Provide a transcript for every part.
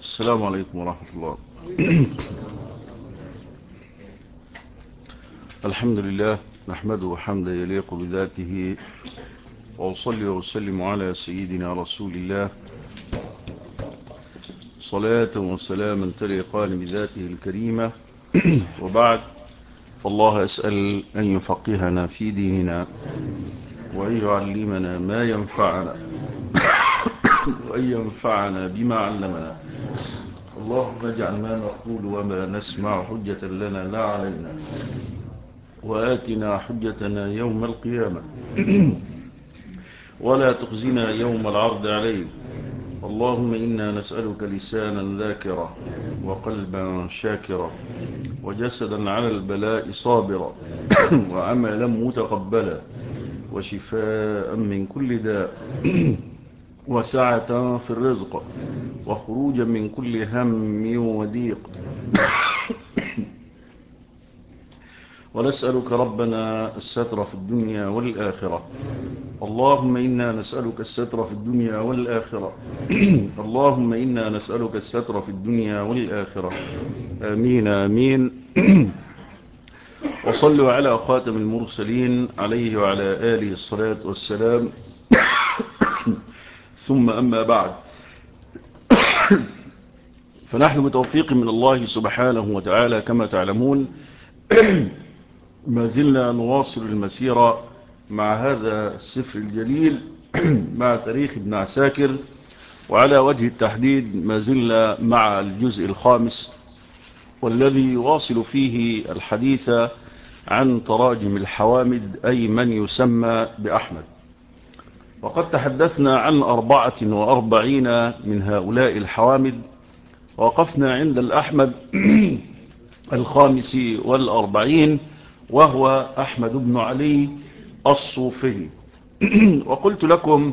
السلام عليكم ورحمة الله. الحمد لله نحمده حمدا يليق بذاته، وأصلي وأسلم على سيدنا رسول الله صلاة وسلاما تليقان بذاته الكريمة. وبعد، فالله أسأل أن يفقهنا في ديننا، وأن يعلمنا ما ينفعنا، وأن ينفعنا بما علمنا. اللهم اجعل ما نقول وما نسمع حجة لنا لا علينا، وآتنا حجتنا يوم القيامة، ولا تخزنا يوم العرض عليك. اللهم إنا نسألك لسانا ذاكرا، وقلبا شاكرا، وجسدا على البلاء صابرا، وعملا متقبلا، وشفاء من كل داء، وسعة في الرزق، وخروجا من كل هم وضيق. ونسألك ربنا الستر في الدنيا والآخرة. اللهم إنا نسألك الستر في الدنيا والآخرة. اللهم إنا نسألك الستر في الدنيا والآخرة. آمين آمين. وصلوا على خاتم المرسلين عليه وعلى آله الصلاة والسلام. ثم أما بعد، فنحن بتوفيق من الله سبحانه وتعالى كما تعلمون ما زلنا نواصل المسيرة مع هذا السفر الجليل مع تاريخ ابن عساكر، وعلى وجه التحديد ما زلنا مع الجزء الخامس، والذي يواصل فيه الحديث عن تراجم الحوامد، أي من يسمى بأحمد. وقد تحدثنا عن 44 من هؤلاء الحوامد، ووقفنا عند الأحمد 45، وهو أحمد بن علي الصوفي. وقلت لكم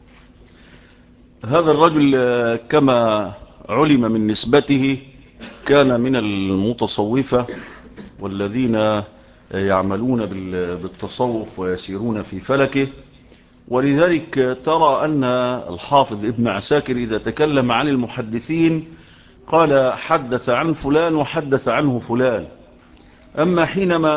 هذا الرجل كما علم من نسبته كان من المتصوفة، والذين يعملون بالتصوف ويسيرون في فلكه. ولذلك ترى أن الحافظ ابن عساكر إذا تكلم عن المحدثين قال حدث عن فلان وحدث عنه فلان. أما حينما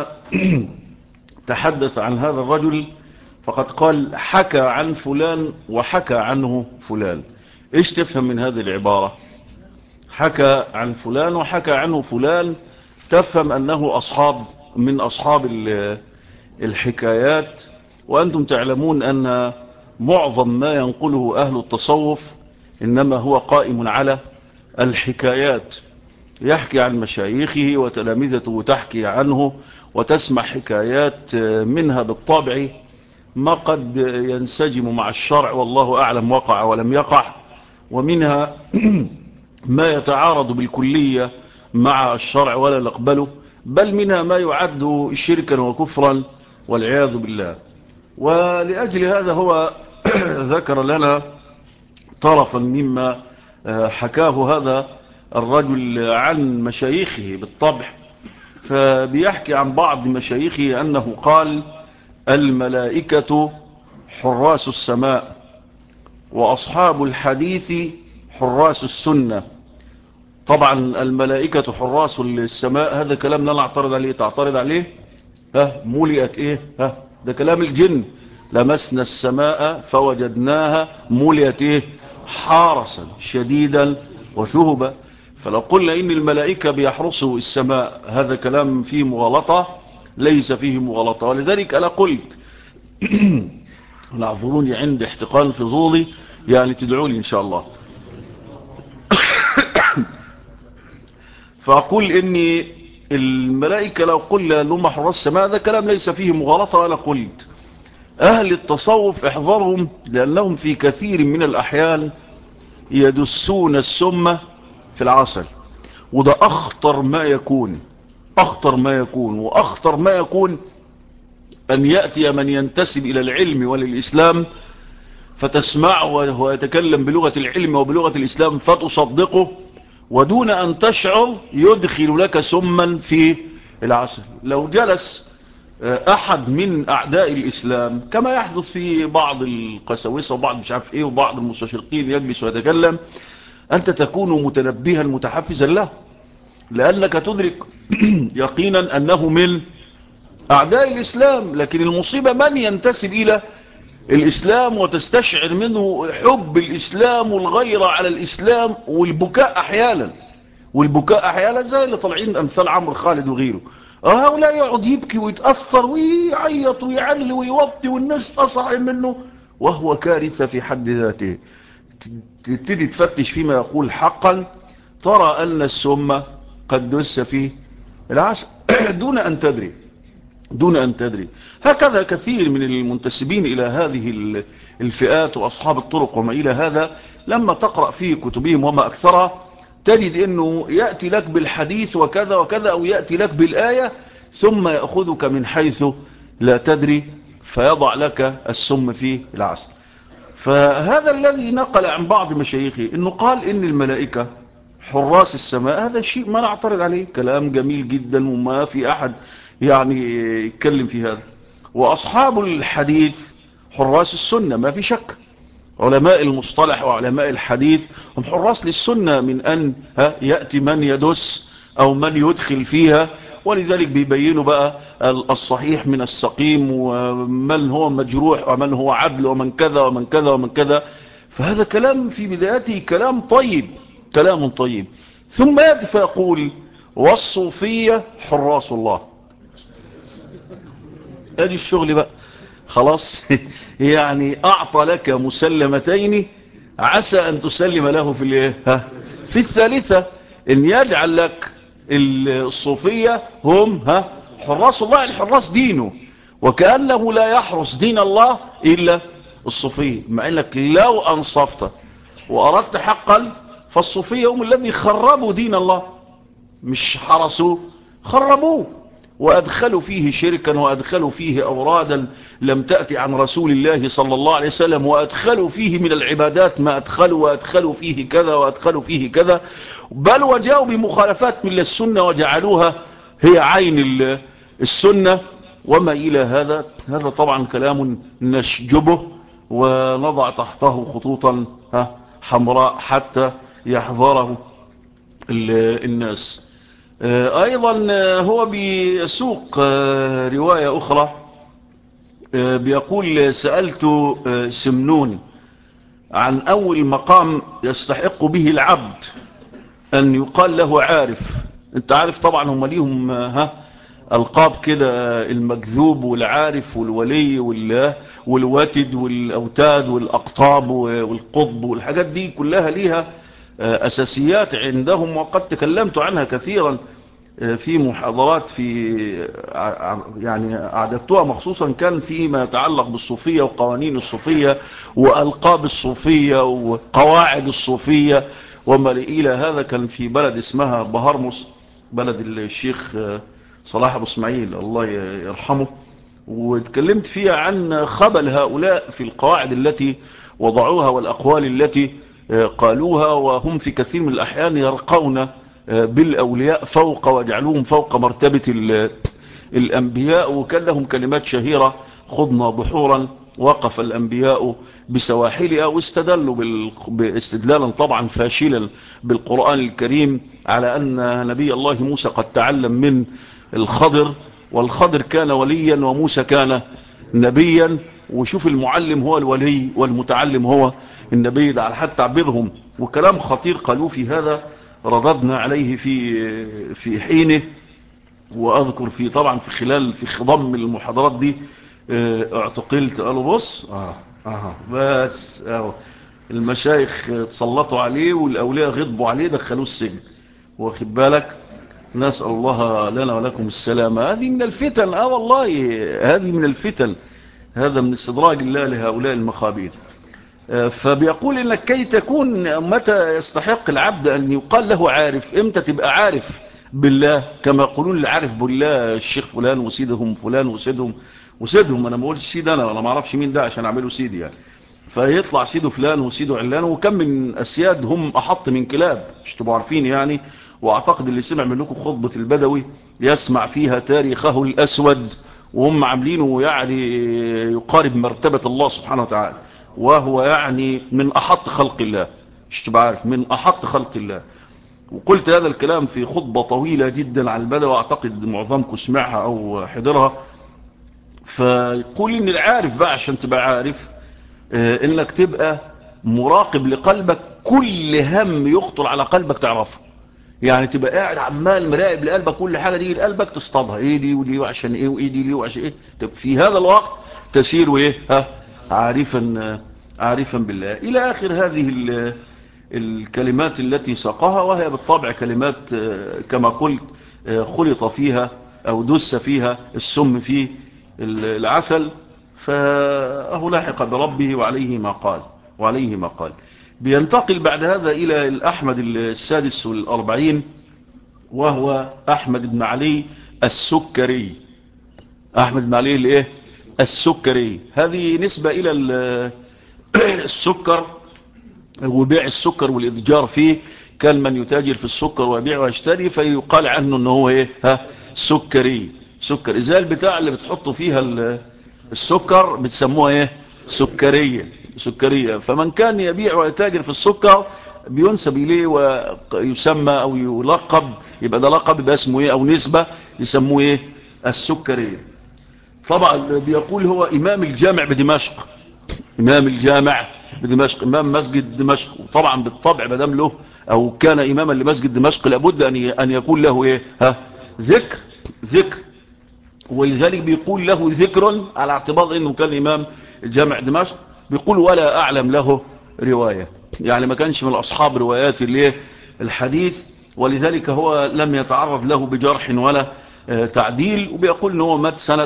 تحدث عن هذا الرجل فقد قال حكى عن فلان وحكى عنه فلان. إيش تفهم من هذه العبارة؟ حكى عن فلان وحكى عنه فلان، تفهم أنه من أصحاب الحكايات. وأنتم تعلمون أن معظم ما ينقله أهل التصوف إنما هو قائم على الحكايات. يحكي عن مشايخه وتلامذته تحكي عنه، وتسمع حكايات منها بالطبع ما قد ينسجم مع الشرع، والله أعلم وقع ولم يقع، ومنها ما يتعارض بالكلية مع الشرع ولا نقبله، بل منها ما يعد شركا وكفرا والعياذ بالله. ولأجل هذا هو ذكر لنا طرفا مما حكاه هذا الرجل عن مشايخه بالطبع. فبيحكي عن بعض مشايخه أنه قال الملائكة حراس السماء، وأصحاب الحديث حراس السنة. طبعا الملائكة حراس السماء هذا كلام لا نعترض عليه. تعترض عليه؟ ملئت ايه؟ ده كلام الجن. لمسنا السماء فوجدناها ملئت ايه؟ حارسا شديدا وشهبا. فلو قلنا ان الملائكة بيحرسوا السماء هذا كلام فيه مغالطة، ليس فيه مغالطة. ولذلك انا قلت اعذروني عند احتقان في ظوظي، يعني تدعوا لي ان شاء الله. فأقول إن الملائكة لو قلنا لهم حراس السماء هذا كلام ليس فيه مغالطة. أنا قلت أهل التصوف احذرهم، لأنهم في كثير من الأحيان يدسون السم في العسل، وده أخطر ما يكون. وأخطر ما يكون أن يأتي من ينتسب إلى العلم وللإسلام فتسمعه وهو يتكلم بلغة العلم وبلغة الإسلام فتصدقه، ودون أن تشعر يدخل لك سما في العسل. لو جلس أحد من أعداء الإسلام كما يحدث في بعض القساوسة وبعض مش عارف إيه وبعض المستشرقين يجلس ويتكلم، أنت تكون متنبها متحفزا له، لأنك تدرك يقينا أنه من أعداء الإسلام. لكن المصيبة من ينتسب إلى الإسلام وتستشعر منه حب الإسلام والغيرة على الإسلام والبكاء أحيانا، زي اللي طالعين أمثال عمرو خالد وغيره. هؤلاء يقعد يبكي ويتأثر ويعيط ويعلي ويوطي والناس تصعب منه، وهو كارثة في حد ذاته. تبتدي تفتش فيما يقول حقا، ترى أن السم قد دس فيه العسل دون أن تدري. هكذا كثير من المنتسبين إلى هذه الفئات وأصحاب الطرق وما إلى هذا، لما تقرأ في كتبهم وما أكثرها تجد أنه يأتي لك بالحديث وكذا وكذا، أو يأتي لك بالآية ثم يأخذك من حيث لا تدري فيضع لك السم في العسل. فهذا الذي نقل عن بعض مشايخه أنه قال إن الملائكة حراس السماء، هذا شيء ما نعترض عليه، كلام جميل جدا وما في أحد يعني يتكلم في هذا. وأصحاب الحديث حراس السنة ما في شك، علماء المصطلح وعلماء الحديث هم حراس للسنة من أن يأتي من يدس أو من يدخل فيها، ولذلك بيبينوا بقى الصحيح من السقيم ومن هو مجروح ومن هو عدل ومن كذا ومن كذا ومن كذا. فهذا كلام في بدايته كلام طيب. ثم يأتي فيقول والصوفية حراس الله. ادي الشغل بقى خلاص. يعني اعطى لك مسلمتين عسى ان تسلم له في الثالثة، ان يجعل لك الصوفية هم حراس الله، الحراس دينه، وكأنه لا يحرس دين الله الا الصوفية. مع انك لو انصفت واردت حقا فالصوفية هم الذي خربوا دين الله، مش حرسوه، خربوه وأدخلوا فيه شركا وأدخلوا فيه أورادا لم تأتي عن رسول الله صلى الله عليه وسلم، وأدخلوا فيه من العبادات ما أدخلوا، وأدخلوا فيه كذا وأدخلوا فيه كذا، بل وجاءوا بمخالفات من السنة وجعلوها هي عين السنة وما إلى هذا. هذا طبعا كلام نشجبه ونضع تحته خطوطا حمراء حتى يحذره الناس. ايضا هو بيسوق رواية اخرى، بيقول سألت سمنون عن اول مقام يستحق به العبد ان يقال له عارف. انت عارف طبعا هم ليهم القاب كده، المكذوب والعارف والولي والواتد والاوتاد والاقطاب والقطب والحاجات دي كلها ليها أساسيات عندهم، وقد تكلمت عنها كثيرا في محاضرات يعني أعددتها مخصوصا كان فيما يتعلق بالصوفية وقوانين الصوفية وألقاب الصوفية وقواعد الصوفية وما إلى هذا. كان في بلد اسمها بهرمس، بلد الشيخ صلاح أبو اسماعيل الله يرحمه، واتكلمت فيها عن خبل هؤلاء في القواعد التي وضعوها والأقوال التي قالوها، وهم في كثير من الأحيان يرقون بالأولياء فوق ويجعلوهم فوق مرتبة الأنبياء. وكان لهم كلمات شهيرة: خضنا بحورا وقف الأنبياء بسواحلها، واستدلوا باستدلالا طبعا فاشلا بالقرآن الكريم على أن نبي الله موسى قد تعلم من الخضر، والخضر كان وليا وموسى كان نبيا، وشوف المعلم هو الولي والمتعلم هو النبي. ده على حد تعبيرهم، وكلام خطير قالوا في هذا رددنا عليه في حينه. واذكر طبعا في خضم المحاضرات دي اعتقلت. قالوا بص بس المشايخ تسلطوا عليه والاولياء غضبوا عليه دخلوه السجن، واخد بالك. نسأل الله لنا ولكم السلامة. هذه من الفتن، والله هذه من الفتن، هذا من استدراج الله لهؤلاء المخابير. فبيقول انك كي تكون متى يستحق العبد ان يقال له عارف، امتى تبقى عارف بالله كما يقولون العارف بالله الشيخ فلان وسيدهم فلان وسيدهم. انا ما اقولش سيد، انا ما اعرفش مين ده عشان اعمله سيدي يعني. فيطلع سيده فلان وسيده علان، وكم من اسياد هم احط من كلاب، مش تبقوا عارفين يعني. واعتقد اللي سمع منكم خطبة البدوي يسمع فيها تاريخه الاسود، وهم عاملينه يعني يقارب مرتبة الله سبحانه وتعالى، وهو يعني من أحط خلق الله مش تبقى عارف، من أحط خلق الله. وقلت هذا الكلام في خطبة طويلة جدا على البدء، واعتقد معظمكم سمعها او حضرها. فيقول ان العارف بقى عشان تبقى عارف انك تبقى مراقب لقلبك، كل هم يخطر على قلبك تعرفه. يعني تبقى قاعد عمال مراقب لقلبك، كل حاجة دي لقلبك تصطادها، ايه دي ودي وعشان ايه، وايه دي ليه وعشان ايه. تبقى في هذا الوقت تسير وايه عارفا بالله. الى اخر هذه الكلمات التي ساقها، وهي بالطبع كلمات كما قلت خلط فيها أو دس فيها السم في العسل. فأهو لاحق بربه وعليه ما قال. بينتقل بعد هذا إلى الأحمد السادس والأربعين، وهو أحمد بن علي السكري. أحمد بن علي الإيه؟ السكري. هذه نسبة إلى السكر وبيع السكر والإتجار فيه، كان من يتاجر في السكر ويبيع ويشتري، فيقال عنه انه هو ايه سكري. سكر ازاي البتاع اللي بتحطوا فيها السكر بتسموها ايه؟ سكرية. فمن كان يبيع ويتاجر في السكر بينسب اليه ويسمى او يلقب، يبقى ده لقب، يبقى اسمه ايه، او نسبة يسموه ايه؟ السكرية. طبعا بيقول هو امام الجامع بدمشق، إمام مسجد دمشق. وطبعا بالطبع مدام له أو كان إماما لمسجد دمشق لابد أن يكون له إيه؟ ذكر. ولذلك بيقول له ذكر على اعتبار أنه كان إمام جامع دمشق. بيقول ولا أعلم له رواية، يعني ما كانش من أصحاب روايات الحديث، ولذلك هو لم يتعرض له بجرح ولا تعديل. وبيقول أنه مات سنة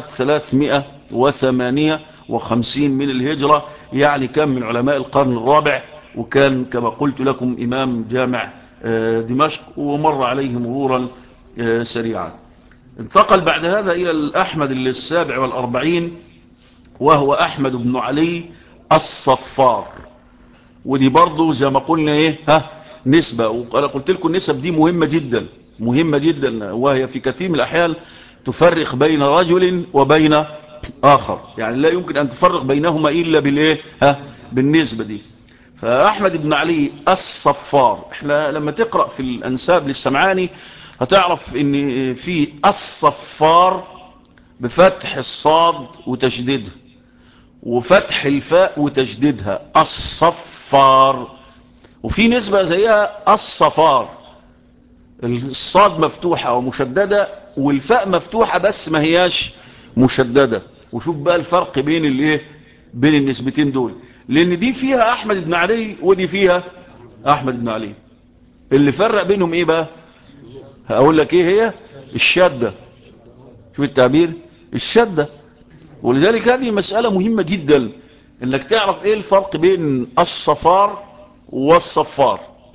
358 من الهجرة، يعني كان من علماء القرن الرابع، وكان كما قلت لكم إمام جامع دمشق، ومر عليه مرورا سريعا. انتقل بعد هذا إلى الأحمد السابع والأربعين، وهو أحمد بن علي الصفار. ودي برضو زي ما قلنا ايه نسبة. وأنا قلت لكم النسب دي مهمة جدا، وهي في كثير من الأحيان تفرق بين رجل وبين آخر، يعني لا يمكن أن تفرق بينهما إلا بالإيه بالنسبة دي. فأحمد بن علي الصفار، احنا لما تقرأ في الأنساب للسمعاني هتعرف ان في الصفار بفتح الصاد وتشديدها، وفتح الفاء وتجديدها الصفار. وفي نسبة زيها الصفار، الصاد مفتوحة ومشددة، والفاء مفتوحة بس ما هياش مشددة. وشوف بقى الفرق بين بين النسبتين دول، لان دي فيها احمد بن علي ودي فيها احمد بن علي. اللي فرق بينهم ايه بقى؟ هقول لك ايه هي الشدة. شوف التعبير، الشدة. ولذلك هذه مسألة مهمة جدا، انك تعرف ايه الفرق بين الصفار والصفار.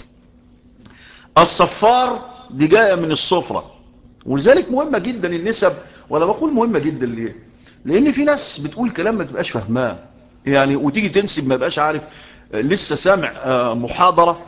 الصفار دي جاية من الصفرة، ولذلك مهمة جدا النسب. وانا بقول مهمة جدا ليه؟ لان في ناس بتقول كلام ما تبقاش فهماه، يعني وتيجي تنسب ما بقاش عارف. لسه سامع محاضرة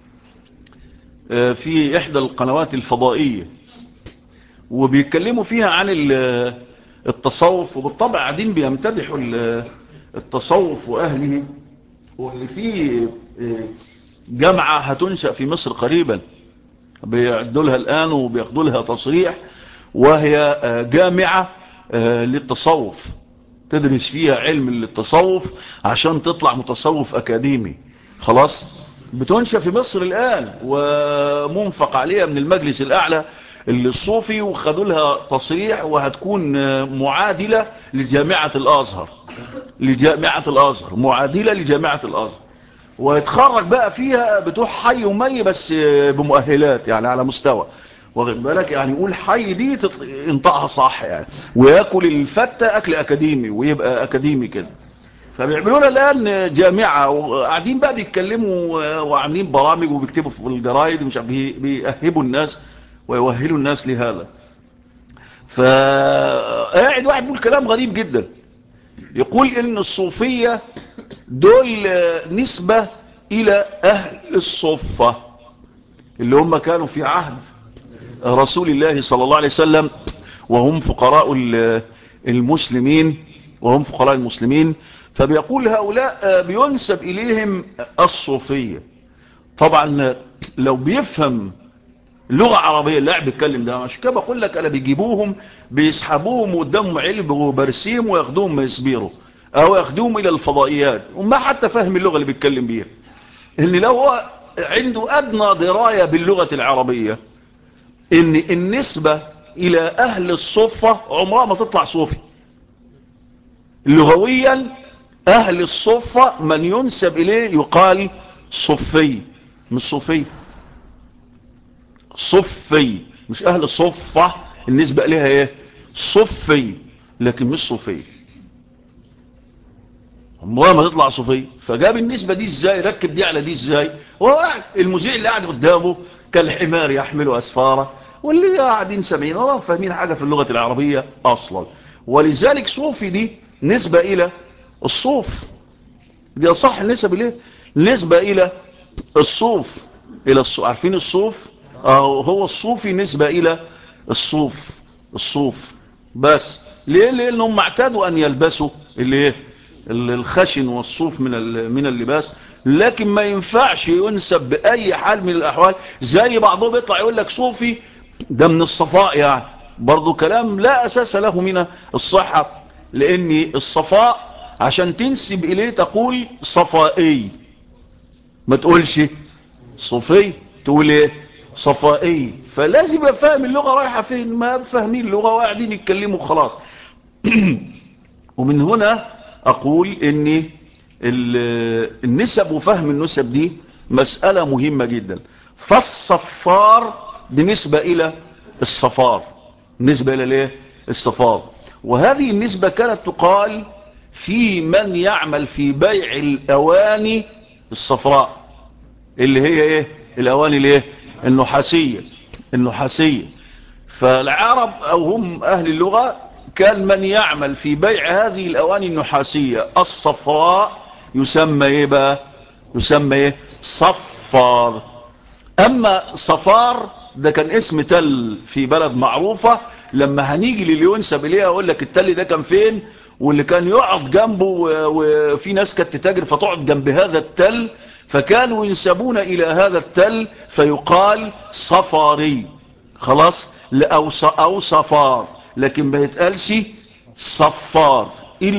في احدى القنوات الفضائية، وبيتكلموا فيها عن التصوف، وبالطبع قاعدين بيمتدحوا التصوف واهله، واللي فيه جامعة هتنشأ في مصر قريبا، بيعدوا لها الآن وبياخدوا لها تصريح، وهي جامعة للتصوف، تدرس فيها علم للتصوف عشان تطلع متصوف أكاديمي. خلاص بتنشأ في مصر الآن، ومنفق عليها من المجلس الأعلى الصوفي، وخدوا لها تصريح، وهتكون معادلة لجامعة الأزهر، معادلة لجامعة الأزهر. ويتخرج بقى فيها بتوع حي ومي بس بمؤهلات، يعني على مستوى، واخد بالك، يعني يقول حي دي ينطقها صح يعني، وياكل الفتة اكل اكاديمي ويبقى اكاديمي كده. فبيعملونا الان جامعة، وقاعدين بقى بيتكلموا وعاملين برامج وبيكتبوا في الجرايد، مش بيأهبوا الناس ويوهلوا الناس لهذا. فقاعد واحد بيقول كلام غريب جدا، يقول ان الصوفية دول نسبة الى اهل الصفة اللي هم كانوا في عهد رسول الله صلى الله عليه وسلم، وهم فقراء المسلمين. فبيقول هؤلاء بينسب اليهم الصوفية، طبعا لو بيفهم لغة عربية اللاعب بيتكلم ده، مش كده بقول لك انا بيجيبوهم بيسحبوهم قدامهم علب وبرسيم وياخدوهم ما يسبيروا او ياخدوهم الى الفضائيات وما حتى فهم اللغة اللي بيتكلم بيها. اللي لو هو عنده ادنى دراية باللغة العربية ان النسبة الى اهل الصفة عمرها ما تطلع صوفي. لغويا اهل الصفة من ينسب اليه يقال صفي، مش صوفي. صفي مش اهل الصفة النسبة اليها ايه صفي، لكن مش صوفي. عمرها ما تطلع صوفي. فجاب النسبة دي ازاي، ركب دي على دي ازاي؟ هو قاعد المذيع اللي قاعد قدامه كالحمار يحمل اسفاره، واللي قاعدين سامعين ولا فاهمين حاجة في اللغة العربية اصلا. ولذلك صوفي دي نسبة الى الصوف، دي اصح النسب اليه، نسبة الى الصوف، الى الصوف. عارفين الصوف؟ هو الصوفي نسبة الى الصوف. الصوف بس ليه؟ لانهم اعتادوا ان يلبسوا اللي الخشن والصوف من اللباس، لكن ما ينفعش ينسب باي حال من الاحوال. زي بعضهم يطلع يقول لك صوفي ده من الصفاء، يعني برضو كلام لا اساس له من الصحة. لان الصفاء عشان تنسب اليه تقول صفائي، ما تقولش صوفي، تقول ايه صفائي. فلازم يبقى فاهم اللغة رايحة فين. ما فاهمين اللغة وقاعدين يتكلموا خلاص. ومن هنا اقول ان النسب وفهم النسب دي مسألة مهمة جدا. فالصفار بالنسبة الى الصفار، نسبة الى ليه الصفار. وهذه النسبة كانت تقال في من يعمل في بيع الاواني الصفراء، اللي هي ايه الاواني الايه النحاسية. النحاسية. فالعرب او هم اهل اللغة كان من يعمل في بيع هذه الاواني النحاسية الصفراء يسمى ايه بقى؟ يسمى ايه صفار. اما صفار ده كان اسم تل في بلد معروفة. لما هنيجي للي ينسب اليها اقول لك التل ده كان فين، واللي كان يقعد جنبه وفي ناس كانت تتاجر فتقعد جنب هذا التل، فكانوا ينسبون الى هذا التل فيقال صفاري. خلاص او صفار، لكن ما يتقالش صفار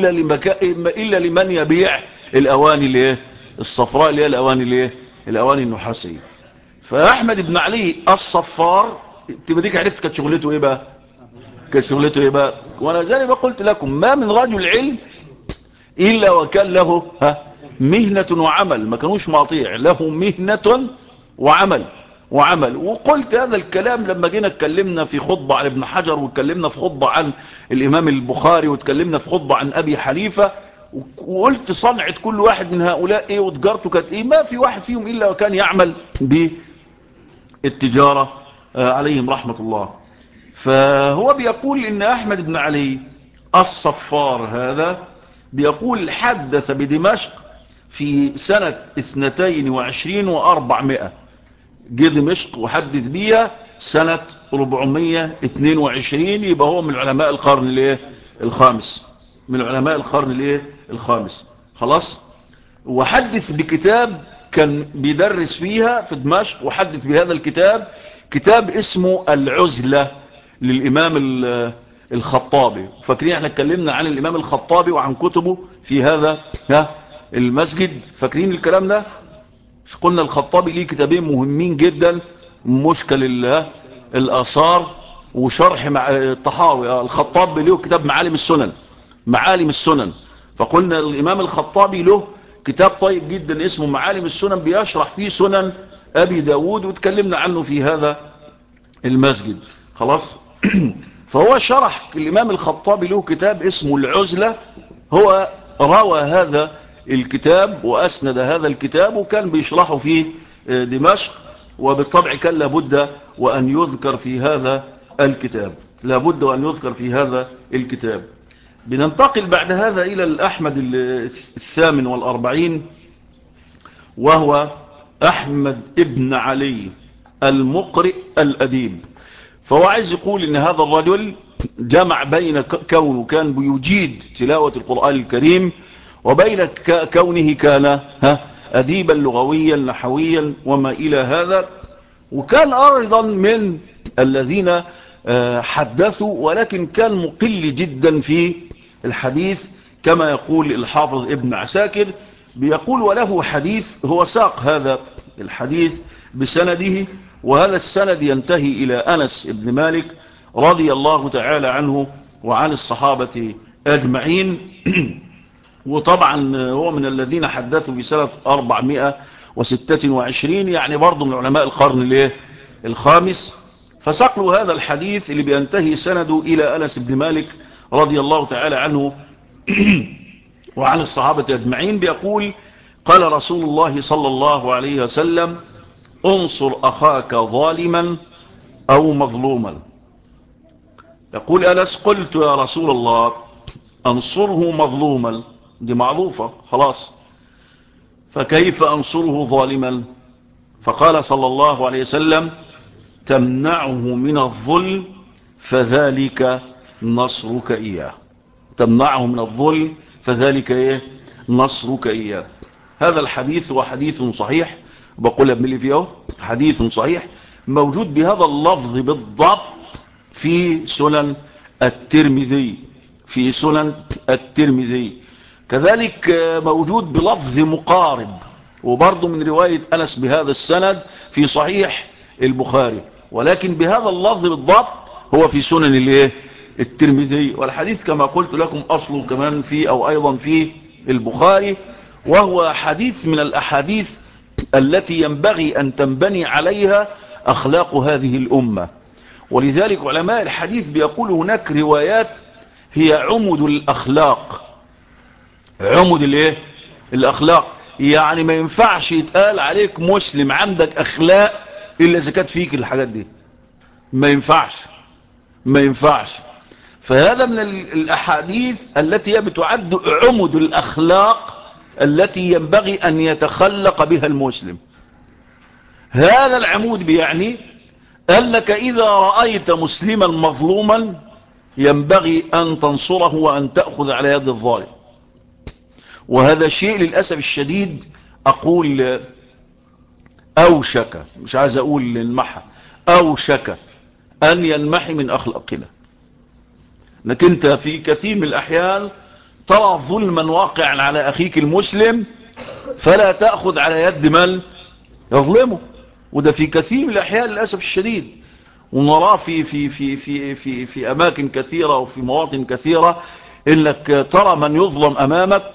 الا لمن يبيع الاواني الايه الصفراء، اللي هي الاواني الايه الاواني النحاسيه. فاحمد بن علي الصفار تبقى ديك عرفت كانت شغلته ايه بقى؟ كانت شغلته ايه بقى؟ وانا زي ما قلت لكم ما من رجل علم الا وكان له مهنة وعمل، ما كانوش مطيع، له مهنة وعمل. وقلت هذا الكلام لما جينا اتكلمنا في خطبة عن ابن حجر، واتكلمنا في خطبة عن الامام البخاري، واتكلمنا في خطبة عن ابي حنيفة، وقلت صنعة كل واحد من هؤلاء ايه وتجارته كانت ايه. ما في واحد فيهم الا وكان يعمل بالتجارة عليهم رحمة الله. فهو بيقول ان احمد بن علي الصفار هذا بيقول حدث بدمشق في سنة 22 و400، جه دمشق وحدث بيها سنة 422. يبقى هو من علماء القرن الايه الخامس، من علماء القرن الايه الخامس. خلاص. وحدث بكتاب كان بيدرس فيها في دمشق، وحدث بهذا الكتاب، كتاب اسمه العزلة للإمام الخطابي. فاكرين احنا اتكلمنا عن الإمام الخطابي وعن كتبه في هذا المسجد؟ فاكرين الكلام ده؟ قلنا الخطابي ليه كتابين مهمين جدا، مشكل الآثار وشرح مع الطحاوي. الخطابي له كتاب معالم السنن. فقلنا الإمام الخطابي له كتاب طيب جدا اسمه معالم السنن، بيشرح فيه سنن أبي داود، وتكلمنا عنه في هذا المسجد. خلاص. فهو شرح الإمام الخطابي له كتاب اسمه العزلة. هو روى هذا الكتاب وأسند هذا الكتاب، وكان بيشرحه في دمشق، وبالطبع كان لابد وأن يذكر في هذا الكتاب، لابد وأن يذكر في هذا الكتاب. بننتقل بعد هذا إلى الأحمد 48، وهو أحمد ابن علي المقرئ الأديب. فهو عايز يقول إن هذا الرجل جمع بين كونه كان بيجيد تلاوة القرآن الكريم، وبين كونه كان أديبا لغويا نحويا وما إلى هذا. وكان أيضا من الذين حدثوا، ولكن كان مقل جدا في الحديث، كما يقول الحافظ ابن عساكر، بيقول وله حديث، هو ساق هذا الحديث بسنده، وهذا السند ينتهي إلى أنس بن مالك رضي الله تعالى عنه وعن الصحابة أجمعين. وطبعا هو من الذين حدثوا في سنة 426، يعني برضو من علماء القرن الخامس. فسقلوا هذا الحديث اللي بينتهي سنده إلى أنس بن مالك رضي الله تعالى عنه وعن الصحابة أجمعين، بيقول قال رسول الله صلى الله عليه وسلم: انصر أخاك ظالما أو مظلوما. يقول أنس: قلت يا رسول الله أنصره مظلوما، دي معروفة خلاص، فكيف أنصره ظالما؟ فقال صلى الله عليه وسلم: تمنعه من الظلم فذلك نصرك إياه. تمنعه من الظلم فذلك إيه؟ نصرك إياه. هذا الحديث هو حديث صحيح، بقول ابن فيه حديث صحيح، موجود بهذا اللفظ بالضبط في سنن الترمذي، في سنن الترمذي. كذلك موجود بلفظ مقارب وبرضه من رواية أنس بهذا السند في صحيح البخاري، ولكن بهذا اللفظ بالضبط هو في سنن الترمذي. والحديث كما قلت لكم أصله كمان في أو أيضا في البخاري، وهو حديث من الأحاديث التي ينبغي أن تنبني عليها أخلاق هذه الأمة. ولذلك علماء الحديث بيقول هناك روايات هي عمد الأخلاق، عمد الأخلاق، يعني ما ينفعش يتقال عليك مسلم عندك أخلاق إلا إذا كانت فيك الحاجات دي، ما ينفعش. فهذا من الأحاديث التي بتعد عمد الأخلاق التي ينبغي أن يتخلق بها المسلم. هذا العمود بيعني أنك إذا رأيت مسلما مظلوما ينبغي أن تنصره وأن تأخذ على يد الظالم. وهذا شيء للأسف الشديد أقول أوشك، مش عايز أقول للمحى، أوشك أن ينمحي من أخلاقنا. لكن أنت في كثير من الأحيان ترى ظلما واقعا على أخيك المسلم فلا تأخذ على يد من يظلمه، وده في كثير من الأحيان للأسف الشديد، ونراه في أماكن كثيرة وفي مواطن كثيرة، إنك ترى من يظلم أمامك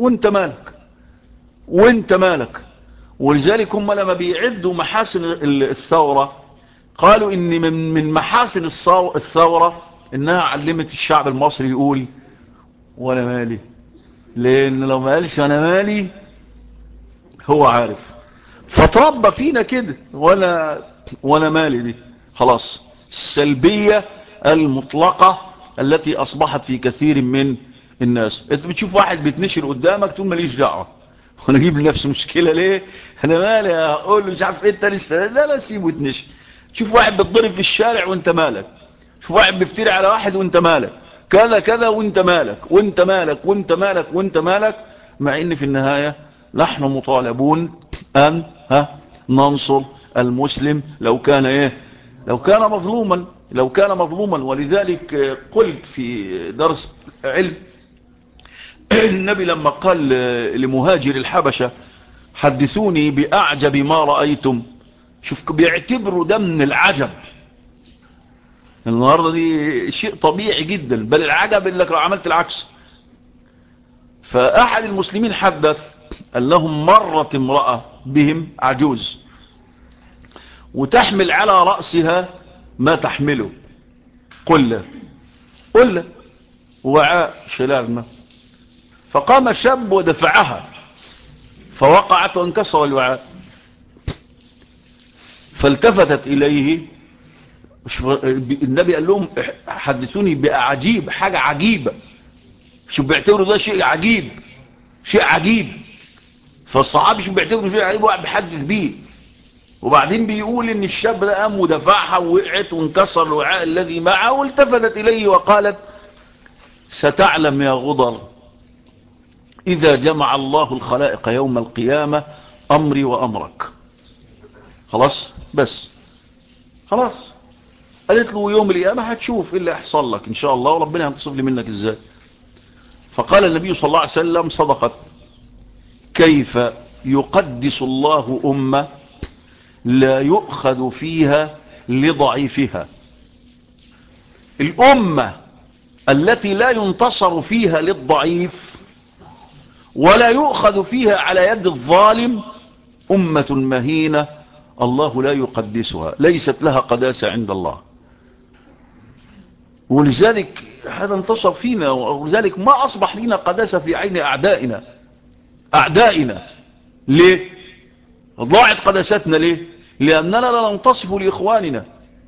وانت مالك. ولذلك هم لما بيعدوا محاسن الثورة قالوا إن من محاسن الثورة إنها علمت الشعب المصري يقول ولا مالي، لأن لو ما قالش أنا مالي هو عارف، فتربى فينا كده ولا مالي دي خلاص، السلبية المطلقة التي أصبحت في كثير من الناس. انت بتشوف واحد بيتنشر قدامك تقول ماليش دعوة، وانا اجيب لنفسي مشكلة ليه؟ انا مالي، اقول له مش عارف انت لسه لا سيبه يتنشر. تشوف واحد بيتضرب في الشارع وانت مالك، تشوف واحد بيفتري على واحد وانت مالك، كذا وانت مالك، مع ان في النهاية نحن مطالبون ان ننصر المسلم لو كان لو كان مظلوما. ولذلك قلت في درس علم النبي لما قال لمهاجر الحبشة حدثوني بأعجب ما رأيتم، شوف بيعتبروا ده من العجب. النهاردة دي شيء طبيعي جدا، بل العجب انك لو عملت العكس. فأحد المسلمين حدث أنهم مرت امرأة بهم عجوز وتحمل على رأسها ما تحمله، قلة وعاء شلال الماء، فقام شاب ودفعها فوقعت وانكسر الوعاء، فالتفتت إليه. النبي قال لهم حدثوني بأعجيب، حاجة عجيبة، شو بيعتبروا ده شيء عجيب. فالصحابي شو بيعتبروا شيء عجيب واحد بيحدث بيه. وبعدين بيقول ان الشاب ده قام ودفعها ووقعت وانكسر الوعاء الذي معه، والتفتت إليه وقالت ستعلم يا غدر إذا جمع الله الخلائق يوم القيامة أمري وأمرك. خلاص بس خلاص. قالت له يوم القيامة هتشوف ايه اللي هيحصل لك ان شاء الله، وربنا هينتصف لي منك ازاي. فقال النبي صلى الله عليه وسلم صدقت. كيف يقدس الله أمة لا يؤخذ فيها لضعيفها؟ الأمة التي لا ينتصر فيها للضعيف ولا يؤخذ فيها على يد الظالم أمة مهينة الله لا يقدسها، ليست لها قداسة عند الله. ولذلك هذا انتصر فينا، ولذلك ما أصبح لنا قداسة في عين أعدائنا. ليه؟ ضاعت قداستنا ليه؟ لأننا لا ننتصف لإخواننا.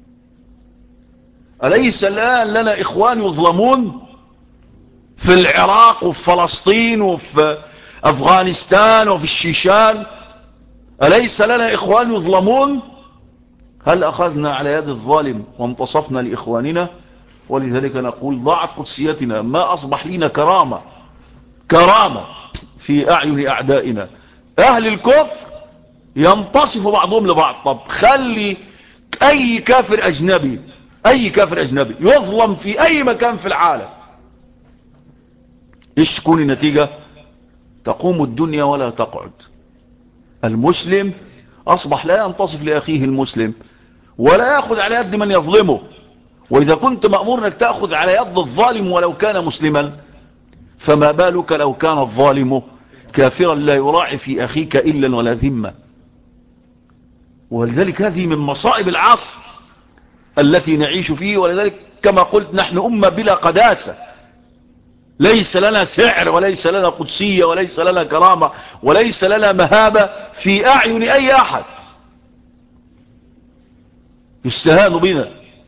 أليس الآن لنا إخوان يظلمون في العراق وفي فلسطين وفي أفغانستان وفي الشيشان؟ أليس لنا إخوان يظلمون؟ هل أخذنا على يد الظالم وانتصفنا لإخواننا؟ ولذلك نقول ضاعت قدسيتنا، ما أصبح لنا كرامة في أعين أعدائنا. أهل الكفر ينتصف بعضهم لبعض. طب خلي أي كافر أجنبي يظلم في أي مكان في العالم، إيش تكون النتيجة؟ تقوم الدنيا ولا تقعد. المسلم أصبح لا ينتصف لأخيه المسلم ولا يأخذ على يد من يظلمه. وإذا كنت مأمور أنك تأخذ على يد الظالم ولو كان مسلما، فما بالك لو كان الظالم كافرا لا يراعي في أخيك إلا ولا ذمة. ولذلك هذه من مصائب العصر التي نعيش فيه. ولذلك كما قلت نحن أمة بلا قداسة، ليس لنا سعر وليس لنا قدسية وليس لنا كرامة وليس لنا مهابة في أعين أي أحد. يستهان بنا،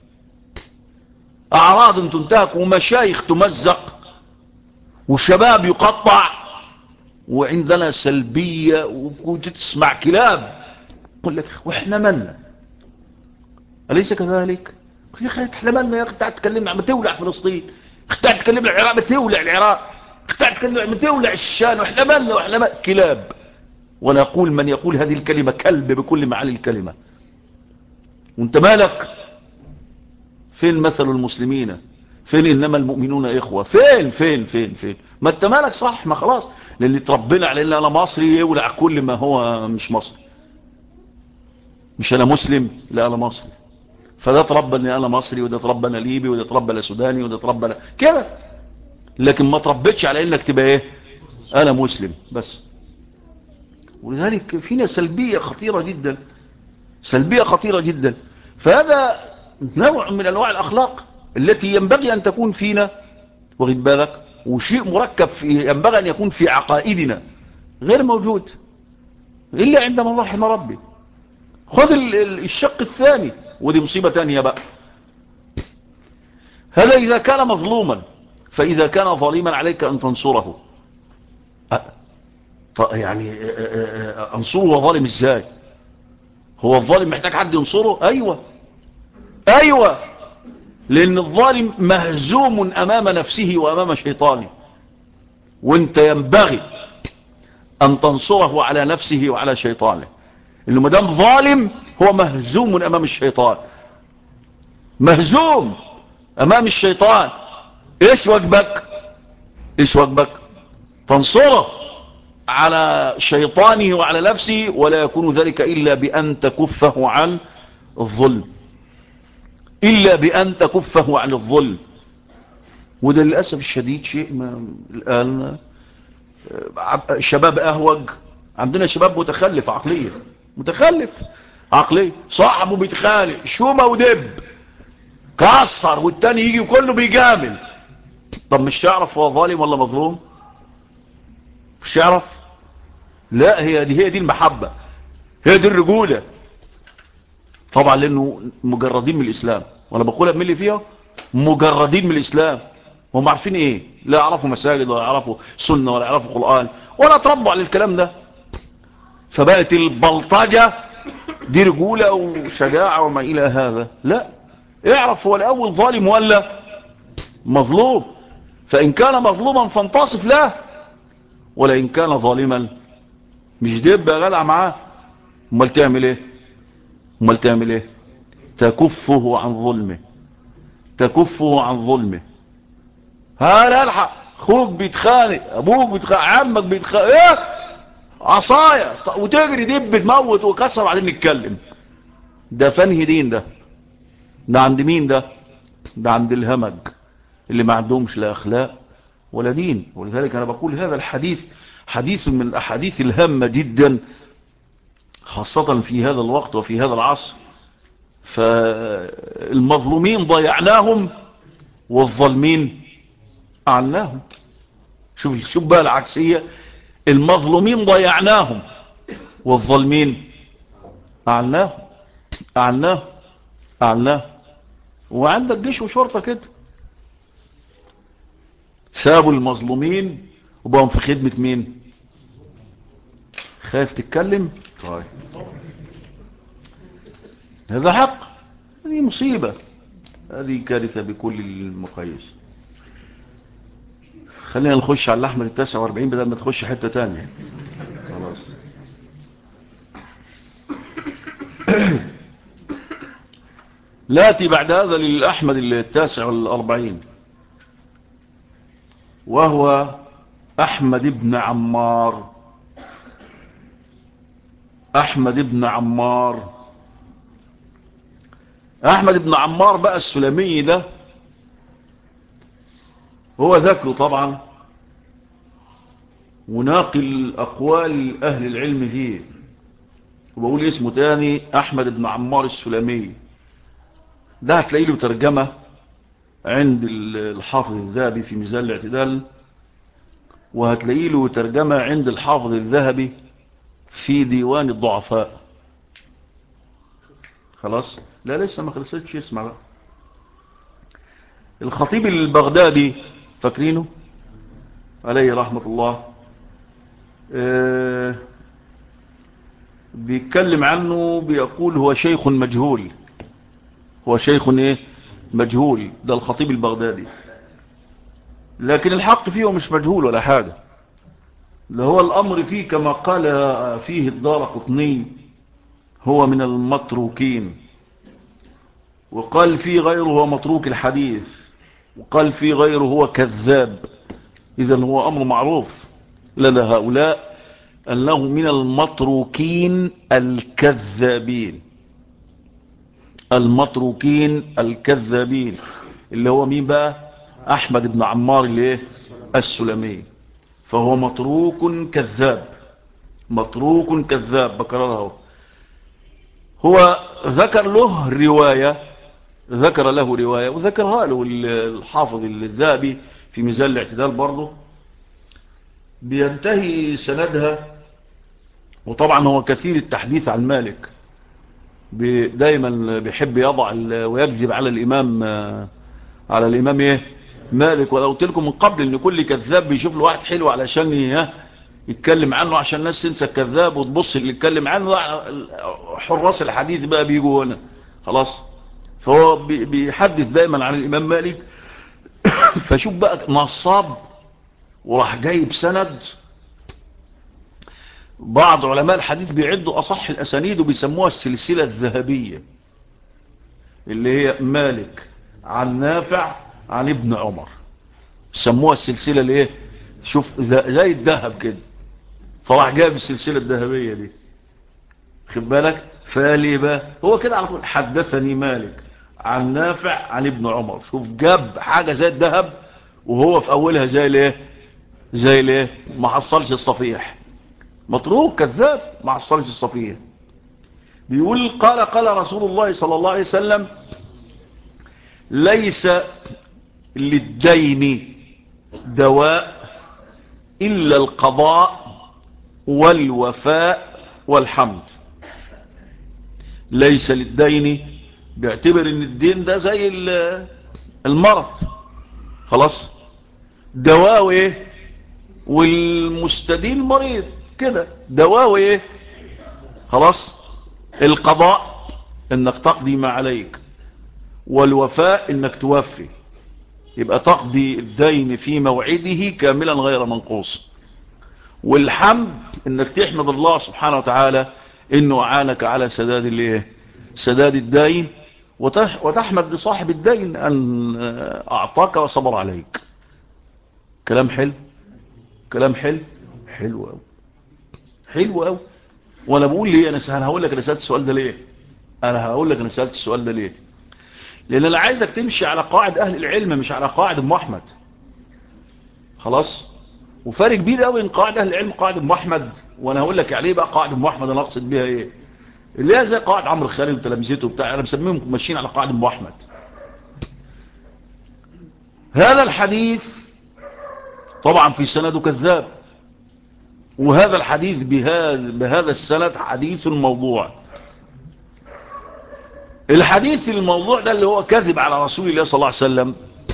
أعراض تنتهك ومشايخ تمزق وشباب يقطع، وعندنا سلبية وتسمع كلاب يقول لك واحنا مالنا. أليس كذلك؟ يا أخي احنا مالنا يا أخي، تعال تكلمنا عم تولع فلسطين، تعال تكلمنا العراق ما تولع العراق، تعال تكلمنا عم تولع الشام، واحنا مالنا كلاب. ونقول من يقول هذه الكلمة كلب بكل معاني الكلمة. وانت مالك؟ فين مثل المسلمين؟ فين إنما المؤمنون إخوة؟ فين ما انت مالك صح؟ ما خلاص، للي تربينا على إن أنا مصري يولع كل ما هو مش مصري. مش أنا مسلم، لا أنا مصري. فده تربى أن أنا مصري، وده تربى أنا ليبي، وده تربى أنا سوداني، وده تربى أنا كده. لكن ما تربيتش على إنك تبقى إيه؟ أنا مسلم بس. ولذلك فينا سلبية خطيرة جدا. فهذا نوع من أنواع الأخلاق التي ينبغي أن تكون فينا، واخد بالك، وشيء مركب ينبغي أن يكون في عقائدنا، غير موجود إلا عندما الله رحم ربي. خذ الشق الثاني، ودي مصيبة تانية بقى. هذا إذا كان مظلوما، فإذا كان ظالما عليك أن تنصره. يعني أنصره وظالم إزاي؟ هو الظالم محتاج حد ينصره؟ أيوة، لأن الظالم مهزوم أمام نفسه وأمام شيطانه، وانت ينبغي أن تنصره على نفسه وعلى شيطانه. إنه مدام ظالم هو مهزوم أمام الشيطان، مهزوم أمام الشيطان. إيش واجبك؟ تنصره على شيطانه وعلى نفسه، ولا يكون ذلك إلا بأن تكفه عن الظلم. وده للأسف الشديد شيء الآن شباب أهوج. عندنا شباب متخلف عقلية، صاحبه بيتخانق شومة ودب كسر، والتاني يجي وكله بيجامل. طب مش يعرف هو ظالم ولا مظلوم؟ مش يعرف؟ لا، هي دي المحبة، هي دي الرجولة. طبعا لأنه مجردين من الإسلام، وأنا بقولها من اللي فيها مجردين من الإسلام. هم عارفين إيه؟ لا يعرفوا مساجد ولا يعرفوا سنة ولا يعرفوا قرآن ولا تربوا على الكلام ده. فبقت البلطجة دي رجولة وشجاعة وما إلى هذا. لا، اعرف هو الأول ظالم ولا مظلوم. فإن كان مظلوما فانتصف له، ولئن كان ظالما مش دب يا جدع معاه. امال تعمل ايه؟ تكفه عن ظلمه. لا الحق، اخوك بيتخانق، ابوك بيتخانق، عمك بيتخانق، ايه عصاية وتجري دب تموت وكسر وبعدين نتكلم. ده فنهي دين ده عند مين ده عند الهمج اللي ما عندهمش لا اخلاق ولا دين. ولذلك انا بقول هذا الحديث حديث من الاحاديث الهامة جدا، خاصة في هذا الوقت وفي هذا العصر. فالمظلومين ضيعناهم والظالمين أعناهم. شوف بقى العكسية، المظلومين ضيعناهم والظالمين أعناهم. وعندك جيش وشرطة كده، سابوا المظلومين وبقوا في خدمة مين؟ خايف تتكلم؟ طيب هذا حق، هذه مصيبة، هذه كارثة بكل المقاييس. خلينا نخش على الأحمد 49 بدل ما تخش حتة تانية. خلاص. لاتي بعد هذا للأحمد 49، وهو أحمد بن عمار. أحمد بن عمار بقى السلمي ده، هو ذكره طبعا وناقل أقوال أهل العلم فيه، وبقول اسمه تاني أحمد بن عمار السلمي. ده هتلاقي له ترجمة عند الحافظ الذهبي في ميزان الاعتدال، وهتلاقي له ترجمة عند الحافظ الذهبي في ديوان الضعفاء. خلاص، لا لسه ما خلصتش، اسمع بقى. الخطيب البغدادي فاكرينه عليه رحمة الله، بيتكلم عنه، بيقول هو شيخ مجهول. مجهول. ده الخطيب البغدادي، لكن الحق فيه مش مجهول ولا حاجة. اللي هو الأمر فيه كما قال فيه الدارقطني هو من المتروكين، وقال فيه غيره هو متروك الحديث، وقال فيه غيره هو كذاب. إذن هو أمر معروف لدى هؤلاء أنه من المتروكين الكذابين. اللي هو مين بقى؟ أحمد بن عمار السلمي. فهو متروك كذاب بكرره. هو ذكر له رواية وذكرها له الحافظ الذهبي في ميزان الاعتدال برضه، بينتهي سندها. وطبعا هو كثير التحديث عن مالك، دايما بيحب يضع ويكذب على الإمام مالك. ولو قلت لكم من قبل ان كل كذاب بيشوف له واحد حلو علشان يتكلم عنه، عشان الناس تنسى الكذاب وتبص اللي يتكلم عنه. حراس الحديث بقى بيجوا هنا خلاص. فهو بيحدث دايما عن الإمام مالك. فشوف بقى نصاب، وراح جايب سند. بعض علماء الحديث بيعدوا أصح الأسانيد وبيسموها السلسلة الذهبية، اللي هي مالك عن نافع عن ابن عمر، سموها السلسلة شوف زي الذهب كده. فراح جايب السلسلة الذهبية دي، خد بالك. فالي بقى هو كده على طول، حدثني مالك عن نافع عن ابن عمر. شوف جاب حاجة زي الذهب وهو في أولها زي ما حصلش الصفيح. متروك كذاب ما حصلش الصفيح. بيقول قال رسول الله صلى الله عليه وسلم: ليس للدين دواء إلا القضاء والوفاء والحمد. ليس للدين، بيعتبر ان الدين ده زي المرض، خلاص. دواء والمستدين مريض كده. دواء خلاص. القضاء انك تقضي ما عليك، والوفاء انك توفي، يبقى تقضي الدين في موعده كاملا غير منقوص. والحمد انك تحمد الله سبحانه وتعالى انه اعانك على سداد الدين، وتحمد لصاحب الدين ان اعطاك وصبر عليك. كلام حلو، كلام حلو، حلو قوي، حلو قوي. وانا بقول ليه انا هقول لك انا سالت السؤال ده ليه. لان انا عايزك تمشي على قاعد اهل العلم مش على قاعد ام احمد. خلاص. وفرق كبير قوي بين قاعد اهل العلم وقاعد ام احمد. وانا هقول لك عليه بقى قاعد ام احمد انا اقصد بيها ايه. اللي هي زي قاعد عمرو خالد وتلامذته وبتاع، انا مسميهم ماشيين على قاعد ام احمد. هذا الحديث طبعا في سنده كذاب، وهذا الحديث بهذا السند حديث موضوع. الحديث الموضوع ده اللي هو كذب على رسول الله صلى الله عليه وسلم،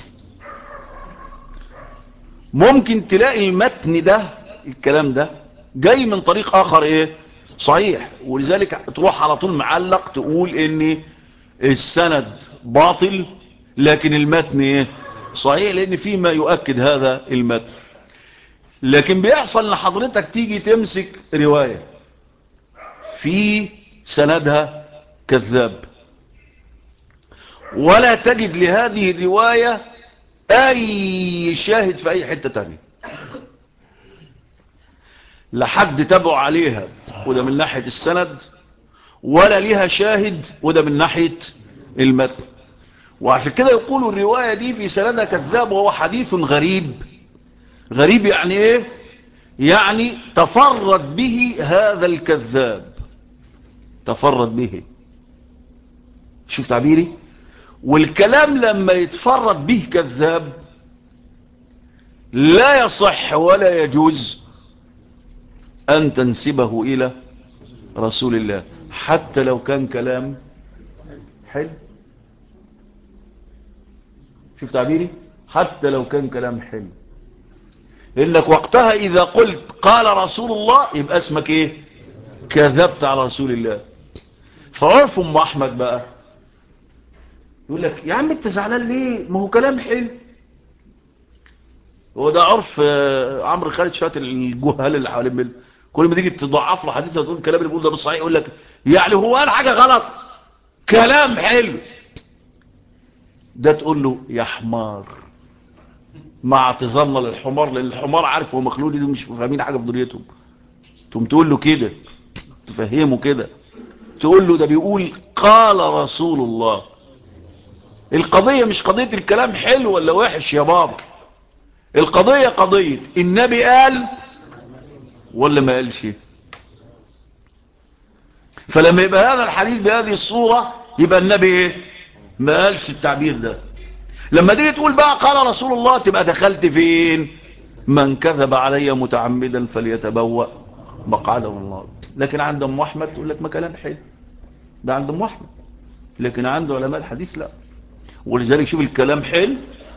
ممكن تلاقي المتن ده الكلام ده جاي من طريق اخر ايه صحيح، ولذلك تروح على طول معلق تقول ان السند باطل لكن المتن ايه صحيح، لان فيه ما يؤكد هذا المتن. لكن بيحصل لحضرتك تيجي تمسك رواية في سندها كذاب، ولا تجد لهذه الرواية اي شاهد في اي حتة تانية، لحد تبع عليها وده من ناحية السند، ولا ليها شاهد وده من ناحية المتن. وعشان كده يقولوا الرواية دي في سندها كذاب، وهو حديث غريب. غريب يعني ايه؟ يعني تفرد به هذا الكذاب، تفرد به. شوف تعبيري. والكلام لما يتفرد به كذاب لا يصح ولا يجوز أن تنسبه إلى رسول الله حتى لو كان كلام حلو. شوف تعبيري، حتى لو كان كلام حلو، لأنك وقتها إذا قلت قال رسول الله يبقى اسمك إيه؟ كذبت على رسول الله. فعرف أم أحمد بقى يقول لك يا عم انت زعلان ليه؟ ما هو كلام حلو. هو ده عرف عمرو خالد شويه الجهال اللي حوالين منه، كل ما تيجي تضعف له حديثه وتقول الكلام اللي بيقول ده مش صحيح يقول لك يعني هو قال حاجه غلط؟ كلام حلو. ده تقول له يا حمار، مع اعتذارنا للحمار، لان الحمار عارف هو مخلوق دي مش فاهمين حاجه في دنيتهم. تقوم تقول له كده، تفهمه كده، تقول له ده بيقول قال رسول الله. القضيه مش قضيه الكلام حلو ولا وحش يا بابا، القضية قضية النبي قال ولا ما قالش. فلما يبقى هذا الحديث بهذه الصورة يبقى النبي ايه؟ ما قالش التعبير ده. لما تيجي تقول بقى قال رسول الله تبقى دخلت فين؟ من كذب علي متعمدا فليتبوأ مقعده من النار. لكن عند ام احمد تقول لك ما كلام حلو، ده عند ام احمد، لكن عند علماء الحديث لا. ولذلك شوف الكلام حلو،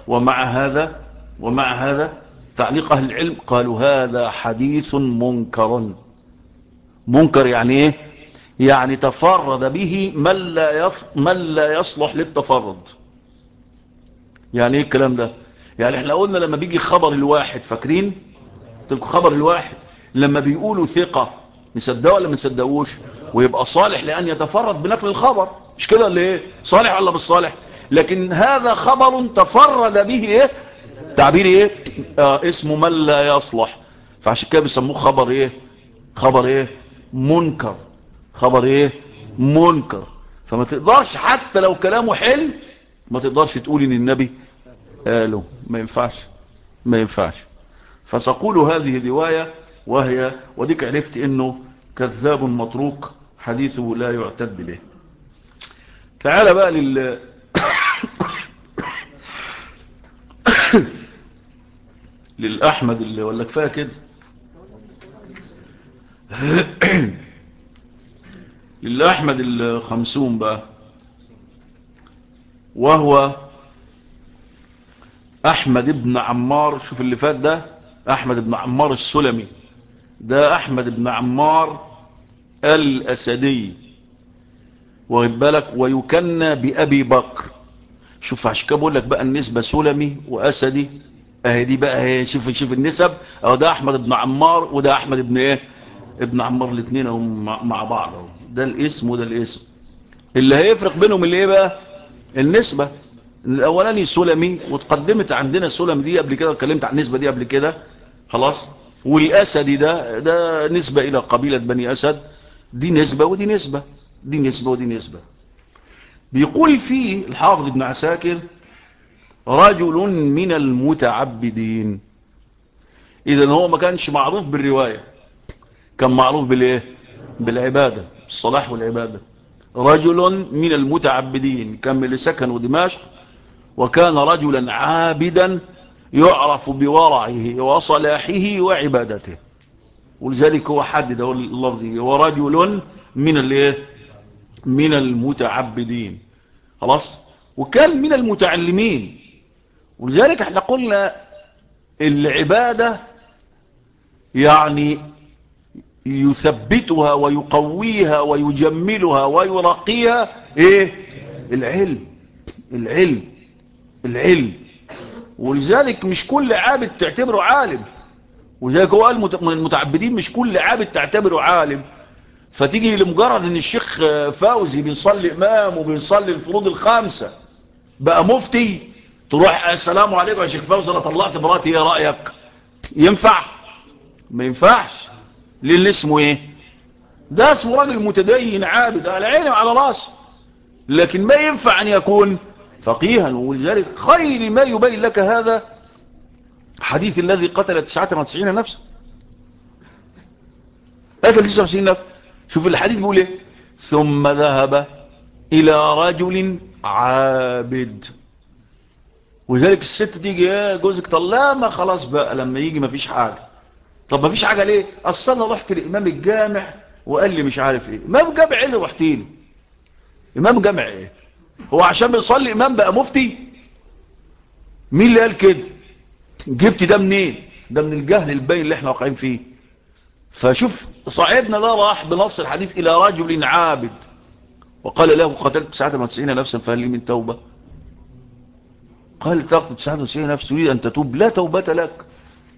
ومع هذا تعليق أهل العلم قالوا هذا حديث منكر. منكر يعني ايه؟ يعني تفرد به من لا يصلح للتفرد. يعني ايه الكلام ده؟ يعني احنا قلنا لما بيجي خبر الواحد، فاكرين تلك خبر الواحد لما بيقولوا ثقة نصدقه ولا ما نصدقوش؟ ويبقى صالح لأن يتفرد بنقل الخبر، مش كده اللي ايه؟ صالح ولا مش صالح؟ لكن هذا خبر تفرد به ايه؟ تعبير ايه؟ اسمه من لا يصلح. فعشان كده بيسموه خبر ايه؟ خبر ايه؟ منكر. خبر ايه؟ منكر. فما تقدرش حتى لو كلامه حلو ما تقدرش تقول ان النبي قاله، ما ينفعش، ما ينفعش. فسأقول هذه الرواية وهي وديك عرفت انه كذاب متروك حديثه لا يعتد به. تعال بقى للأحمد اللي ولا كفايه كده. للأحمد الخمسون بقى، وهو أحمد بن عمار. شوف اللي فات ده أحمد بن عمار السلمي، ده أحمد بن عمار الأسدي، واخد بالك، ويكنى بأبي بكر. شوف عشان كده بقول لك بقى النسبة سلمي وأسدي اهي دي بقى. شوف النسب اهو، ده احمد بن عمار وده احمد بن ايه ابن عمار الاثنين مع بعض، ده الاسم وده الاسم. اللي هيفرق بينهم اللي ايه بقى؟ النسبة. الاولاني سلمي، وتقدمت عندنا سلم دي قبل كده، اتكلمت عن النسبة دي قبل كده خلاص. والاسدي ده نسبة الى قبيلة بني اسد، دي نسبة ودي نسبة، دي نسبة ودي نسبة. بيقول فيه الحافظ ابن عساكر رجل من المتعبدين. اذا هو ما كانش معروف بالرواية، كان معروف بالايه؟ بالعبادة، الصلاح والعبادة. رجل من المتعبدين، كان من اللي سكنوا دمشق، وكان رجلا عابدا يعرف بورعه وصلاحه وعبادته. ولذلك هو حدد اللفظ ورجل من الايه؟ من المتعبدين خلاص. وكان من المتعلمين. ولذلك احنا قلنا العبادة يعني يثبتها ويقويها ويجملها ويرقيها ايه؟ العلم. العلم العلم. ولذلك مش كل عابد تعتبره عالم. ولذلك هو قال من المتعبدين، مش كل عابد تعتبره عالم. فتيجي لمجرد ان الشيخ فوزي بيصلي امام وبيصلي الفروض الخامسة بقى مفتي، تروح السلام عليكم يا شيخ فوزي انا طلعت مراتي، ايه رأيك؟ ينفع؟ ما ينفعش. ليه؟ اللي اسمه ايه؟ ده اسمه راجل متدين عابد على عيني وعلى راسه، لكن ما ينفع ان يكون فقيها. ولذلك خير ما يبين لك هذا حديث الذي قتل 99 نفسا. قتل 99 نفسا. شوف الحديث بيقول ايه؟ ثم ذهب الى رجل عابد. ولذلك الست تيجي ايه جوزك طلع، ما خلاص بقى لما يجي ما فيش حاجة. طب ما فيش حاجة ليه؟ اصل انا رحت لامام الجامع وقال لي مش عارف ايه. امام جامع ايه اللي رحت له؟ امام جامع ايه؟ هو عشان بيصلي امام بقى مفتي؟ مين اللي قال كده؟ جبت ده منين؟ ده من الجهل البين اللي احنا واقعين فيه. فشوف صاحبنا ده راح بنص الحديث الى رجل عابد وقال له قتلت 99 نفسا فهل لي من توبة؟ قال تقتل 99 نفس تريد ان تتوب؟ لا توبة لك.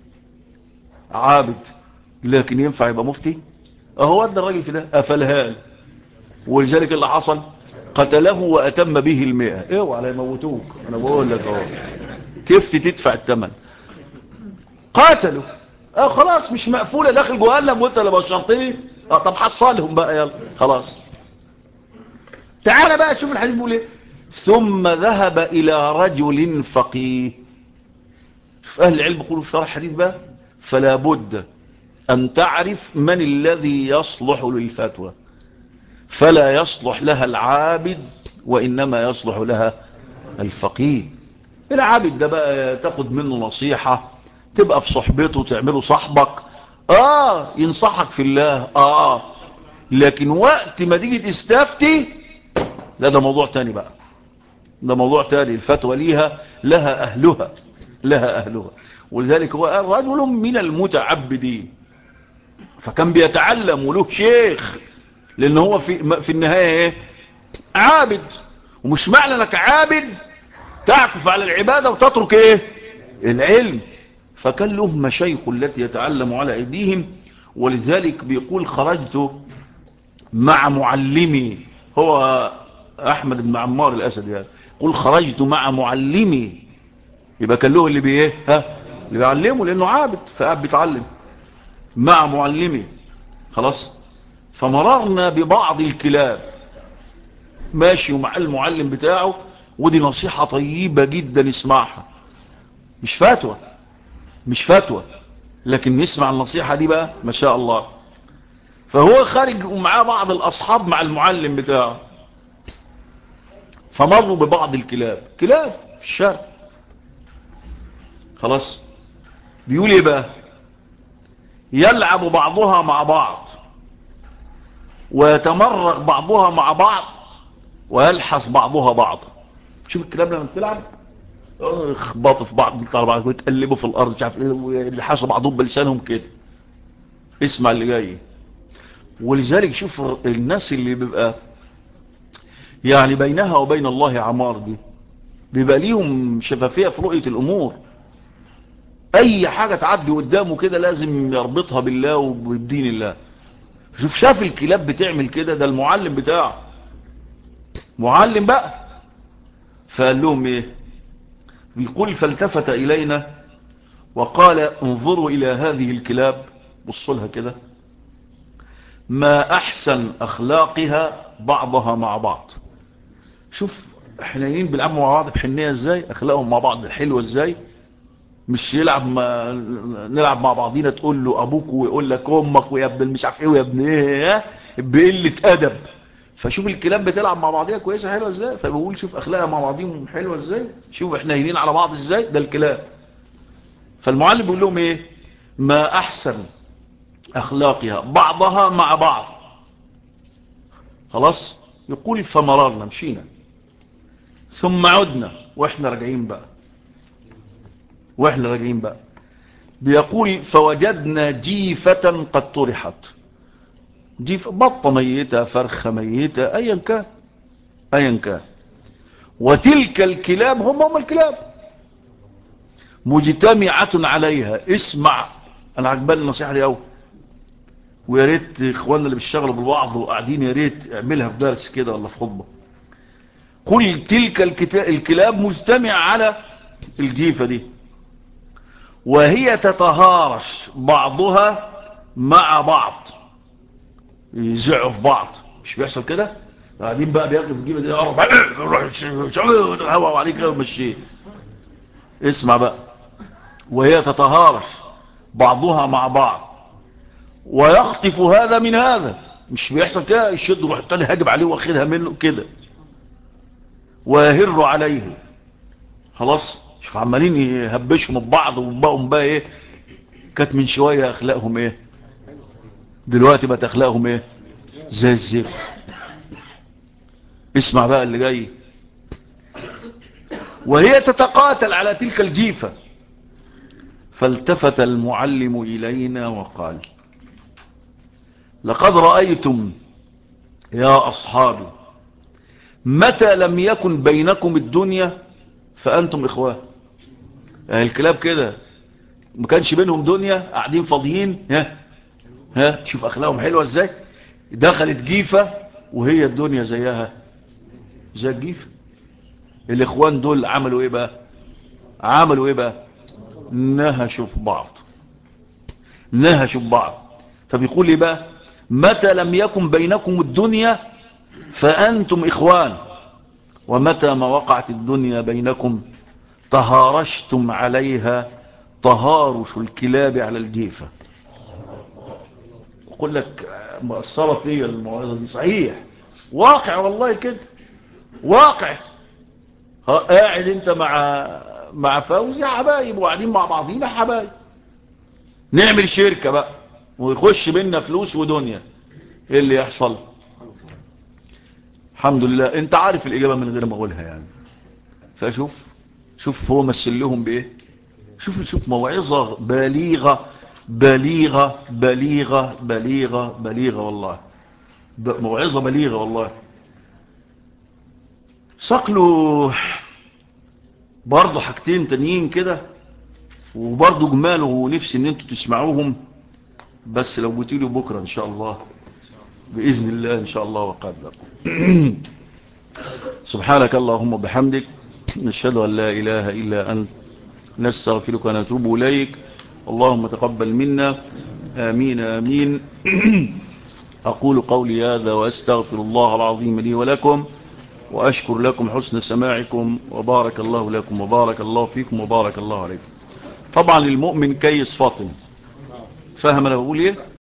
عابد لكن ينفع يبقى مفتي؟ اهو ادى الراجل في ده افلهان. ولذلك اللي حصل قتله واتم به 100. اوعى لا يموتوك، انا بقول لك اهو كيف تدفع الثمن. قاتلوا خلاص مش مقفولة داخل جهنم وانت اللي بشرطني. طب حصلهم بقى يلا خلاص. تعال بقى شوف الحديث بيقول ايه. ثم ذهب الى رجل فقيه. شوف اهل العلم يقولوا في شرح الحديث بقى فلا بد ان تعرف من الذي يصلح للفتوى. فلا يصلح لها العابد وانما يصلح لها الفقيه. العابد ده بقى تاخد منه نصيحة، تبقى في صحبته تعمله صاحبك، ينصحك في الله، لكن وقت ما تيجي تستفتي لا، ده موضوع تاني بقى، ده موضوع تاني. الفتوى لها أهلها، لها أهلها. ولذلك هو رجل من المتعبدين، فكان بيتعلم وله شيخ، لأنه هو في النهاية ايه؟ عابد. ومش معنى لك عابد تعكف على العبادة وتترك ايه؟ العلم. فكان له مشايخ التي يتعلم على ايديهم. ولذلك بيقول خرجت مع معلمي، هو احمد بن عمار الاسد يعني، يقول خرجت مع معلمي. يبقى كان له اللي اللي بيعلمه لانه عابد فقاعد بيتعلم مع معلمي خلاص. فمررنا ببعض الكلاب ماشي ومع المعلم بتاعه، ودي نصيحة طيبة جدا اسمعها، مش فتوى، مش فتوى، لكن نسمع النصيحة دي بقى ما شاء الله. فهو خارج ومعاه بعض الأصحاب مع المعلم بتاعه، فمروا ببعض الكلاب، كلاب في الشارع خلاص. بيقول ايه بقى؟ يلعب بعضها مع بعض ويتمرغ بعضها مع بعض ويلحس بعضها بعض. شوف الكلاب لما بتلعب اخبطوا في بعض، ويتقلبوا في الارض مش عارف ايه، ويلحسوا بعضهم بلسانهم كده. اسمع اللي جاي. ولذلك شوف الناس اللي بيبقى يعني بينها وبين الله عمار دي، بيبقى ليهم شفافية في رؤية الامور. اي حاجة تعدي قدامه كده لازم يربطها بالله وبدين الله. شوف شاف الكلاب بتعمل كده، ده المعلم بتاعه معلم بقى. فقال لهم ايه؟ بيقول فالتفت الينا وقال انظروا الى هذه الكلاب، بصوا لها كده، ما احسن اخلاقها بعضها مع بعض. شوف حنينين بيلعبوا مع بعض بحنيه ازاي، اخلاقهم مع بعض حلوه ازاي. مش نلعب مع بعضينا تقول له ابوك ويقول لك امك ويا ابن مش عارف ايه ويا ابن ايه، بقله ادب. فشوف الكلاب بتلعب مع بعضيها كويسه حلوه ازاي. فبقول شوف اخلاقها مع بعضهم حلوه ازاي، شوف احنا هينين على بعض ازاي، ده الكلاب. فالمعلم بيقول لهم ايه؟ ما احسن اخلاقها بعضها مع بعض. خلاص. يقول فمررنا، مشينا، ثم عدنا واحنا راجعين بقى بيقول فوجدنا جيفة قد طرحت. جيفة، بطة ميتة، فرخة ميتة، ايا كان. وتلك الكلاب هم الكلاب مجتمعة عليها. اسمع، انا عجباني النصيحة دي قوي، ويا ريت اخواننا اللي بيشتغلوا بالوعظ وقاعدين يا ريت اعملها في درس كده ولا في خطبة. كل تلك الكلاب مجتمع على الجيفة دي، وهي تتهارش بعضها مع بعض، يزعوا في بعض. مش بيحصل كده؟ قاعدين بقى بياكلوا في الجيبه دي، يقرب الهواء عليك كده ومشيه. اسمع بقى، وهي تتهارش بعضها مع بعض ويخطف هذا من هذا. مش بيحصل كده؟ يشد روح التاني هاجب عليه واخدها منه كده، ويهر عليه. خلاص. شوف عمالين يهبشهم ببعض، وبقوا بقى ايه؟ كانت من شويه اخلاقهم ايه، دلوقتي بقت اخلاقهم ايه؟ زي الزفت. اسمع بقى اللي جاي، وهي تتقاتل على تلك الجيفة. فالتفت المعلم إلينا وقال لقد رأيتم يا أصحابي متى لم يكن بينكم الدنيا فأنتم إخوان. يعني الكلاب كده ما كانش بينهم دنيا، قاعدين فاضيين، شوف أخلاقهم حلوة ازاي. دخلت جيفة وهي الدنيا زيها زي الجيفة. الإخوان دول عملوا ايه بقى؟ نهشوا في بعض. فبيقول ايه بقى؟ متى لم يكن بينكم الدنيا فأنتم إخوان، ومتى ما وقعت الدنيا بينكم تهارشتم عليها تهارش الكلاب على الجيفة. أقول لك مؤثرة فيا الموعظة دي، صحيح، واقع والله كده، واقع. قاعد انت مع فوزي حبايب، وقاعدين مع بعضينا حبايب، نعمل شركة بقى ويخش بينا فلوس ودنيا، ايه اللي يحصل؟ الحمد لله انت عارف الإجابة من غير ما اقولها يعني. شوف هو مثل لهم بايه. شوف موعظة بليغة بليغة بليغة بليغة بليغة والله، موعظة بليغة والله. سقله برضو حاجتين تانيين كده، وبرضو جماله ونفسي ان انتوا تسمعوهم، بس لو قلتوا بكرة ان شاء الله بإذن الله ان شاء الله وقدر. سبحانك اللهم وبحمدك، نشهد أن لا إله إلا أنت، نستغفرك ونتوب إليك. اللهم تقبل منا، آمين آمين. أقول قولي هذا وأستغفر الله العظيم لي ولكم، وأشكر لكم حسن سماعكم، وبارك الله لكم وبارك الله فيكم وبارك الله عليكم. طبعا المؤمن كيس فاطن، فهم أنا بقول إيه؟